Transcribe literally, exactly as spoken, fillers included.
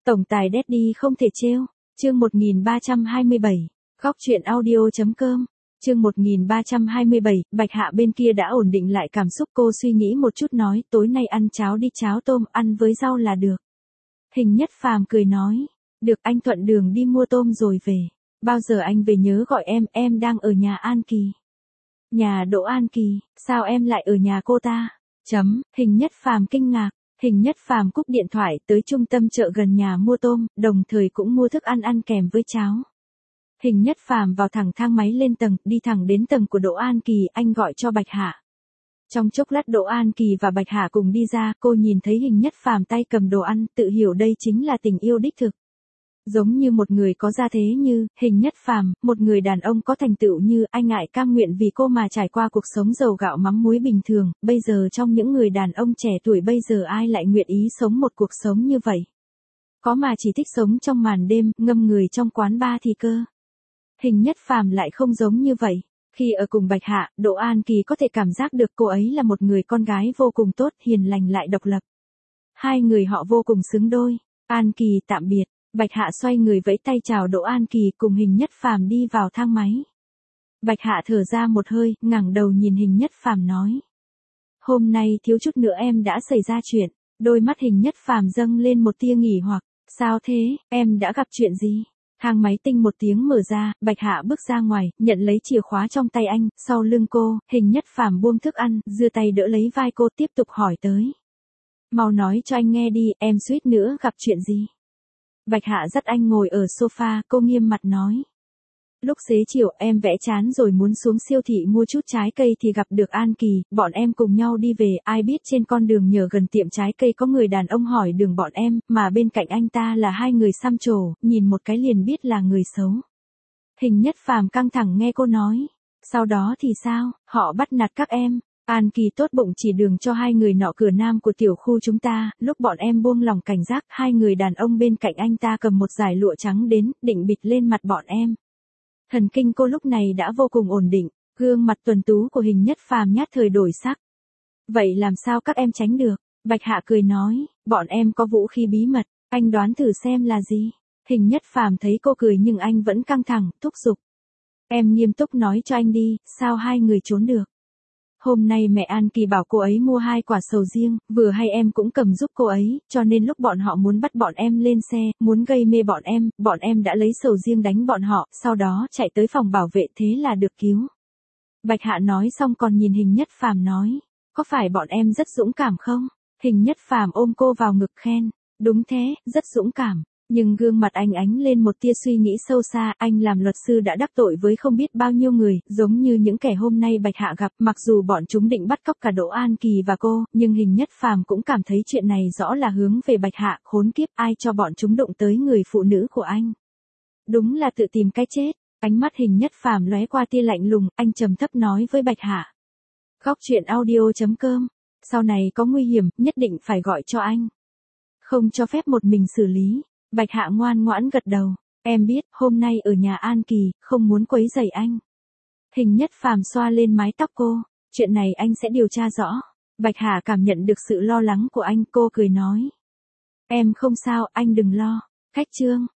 Tổng tài Daddy không thể trêu. Chương một nghìn ba trăm hai mươi bảy. Góc truyện audio.com. Chương một nghìn ba trăm hai mươi bảy, Bạch Hạ bên kia đã ổn định lại cảm xúc, cô suy nghĩ một chút nói, tối nay ăn cháo đi, cháo tôm, ăn với rau là được. Hình Nhất Phàm cười nói, được, anh thuận đường đi mua tôm rồi về. Bao giờ anh về nhớ gọi em, em đang ở nhà An Kỳ. Nhà Đỗ An Kỳ, sao em lại ở nhà cô ta? Chấm, Hình Nhất Phàm kinh ngạc. Hình Nhất Phàm cúp điện thoại tới trung tâm chợ gần nhà mua tôm, đồng thời cũng mua thức ăn ăn kèm với cháo. Hình Nhất Phàm vào thẳng thang máy lên tầng, đi thẳng đến tầng của Đỗ An Kỳ, anh gọi cho Bạch Hạ. Trong chốc lát Đỗ An Kỳ và Bạch Hạ cùng đi ra, cô nhìn thấy Hình Nhất Phàm tay cầm đồ ăn, tự hiểu đây chính là tình yêu đích thực. Giống như một người có gia thế như Hình Nhất Phàm, một người đàn ông có thành tựu như anh ngại cam nguyện vì cô mà trải qua cuộc sống dầu gạo mắm muối bình thường, bây giờ trong những người đàn ông trẻ tuổi bây giờ ai lại nguyện ý sống một cuộc sống như vậy? Có mà chỉ thích sống trong màn đêm, ngâm người trong quán bar thì cơ. Hình Nhất Phàm lại không giống như vậy. Khi ở cùng Bạch Hạ, Đỗ An Kỳ có thể cảm giác được cô ấy là một người con gái vô cùng tốt, hiền lành lại độc lập. Hai người họ vô cùng xứng đôi. An Kỳ tạm biệt. Bạch Hạ xoay người vẫy tay chào Đỗ An Kỳ, cùng Hình Nhất Phàm đi vào thang máy. Bạch Hạ thở ra một hơi, ngẩng đầu nhìn Hình Nhất Phàm nói. Hôm nay thiếu chút nữa em đã xảy ra chuyện. Đôi mắt Hình Nhất Phàm dâng lên một tia nghỉ hoặc. Sao thế, em đã gặp chuyện gì? Thang máy tinh một tiếng mở ra, Bạch Hạ bước ra ngoài, nhận lấy chìa khóa trong tay anh, sau lưng cô, Hình Nhất Phàm buông thức ăn, giơ tay đỡ lấy vai cô, tiếp tục hỏi tới. Mau nói cho anh nghe đi, em suýt nữa gặp chuyện gì? Bạch Hạ dắt anh ngồi ở sofa, cô nghiêm mặt nói. Lúc xế chiều em vẽ chán rồi muốn xuống siêu thị mua chút trái cây thì gặp được An Kỳ, bọn em cùng nhau đi về, ai biết trên con đường nhờ gần tiệm trái cây có người đàn ông hỏi đường bọn em, mà bên cạnh anh ta là hai người xăm trổ, nhìn một cái liền biết là người xấu. Hình Nhất Phàm căng thẳng nghe cô nói. Sau đó thì sao, họ bắt nạt các em. An Kỳ tốt bụng chỉ đường cho hai người nọ cửa nam của tiểu khu chúng ta, lúc bọn em buông lòng cảnh giác, hai người đàn ông bên cạnh anh ta cầm một dải lụa trắng đến, định bịt lên mặt bọn em. Thần kinh cô lúc này đã vô cùng ổn định, gương mặt tuấn tú của Hình Nhất Phàm nhát thời đổi sắc. Vậy làm sao các em tránh được? Bạch Hạ cười nói, bọn em có vũ khí bí mật, anh đoán thử xem là gì? Hình Nhất Phàm thấy cô cười nhưng anh vẫn căng thẳng, thúc giục. Em nghiêm túc nói cho anh đi, sao hai người trốn được? Hôm nay mẹ An Kỳ bảo cô ấy mua hai quả sầu riêng, vừa hay em cũng cầm giúp cô ấy, cho nên lúc bọn họ muốn bắt bọn em lên xe, muốn gây mê bọn em, bọn em đã lấy sầu riêng đánh bọn họ, sau đó chạy tới phòng bảo vệ, thế là được cứu. Bạch Hạ nói xong còn nhìn Hình Nhất Phàm nói, có phải bọn em rất dũng cảm không? Hình Nhất Phàm ôm cô vào ngực khen, đúng thế, rất dũng cảm. Nhưng gương mặt anh ánh lên một tia suy nghĩ sâu xa, anh làm luật sư đã đắc tội với không biết bao nhiêu người, giống như những kẻ hôm nay Bạch Hạ gặp, mặc dù bọn chúng định bắt cóc cả Đỗ An Kỳ và cô, nhưng Hình Nhất Phàm cũng cảm thấy chuyện này rõ là hướng về Bạch Hạ, khốn kiếp, ai cho bọn chúng đụng tới người phụ nữ của anh. Đúng là tự tìm cái chết. Ánh mắt Hình Nhất Phàm lóe qua tia lạnh lùng, anh trầm thấp nói với Bạch Hạ. Góc truyện audio.com. Sau này có nguy hiểm, nhất định phải gọi cho anh. Không cho phép một mình xử lý. Bạch Hạ ngoan ngoãn gật đầu, em biết, hôm nay ở nhà An Kỳ, không muốn quấy rầy anh. Hình Nhất Phàm xoa lên mái tóc cô, chuyện này anh sẽ điều tra rõ. Bạch Hạ cảm nhận được sự lo lắng của anh, cô cười nói. Em không sao, anh đừng lo. Cách chương.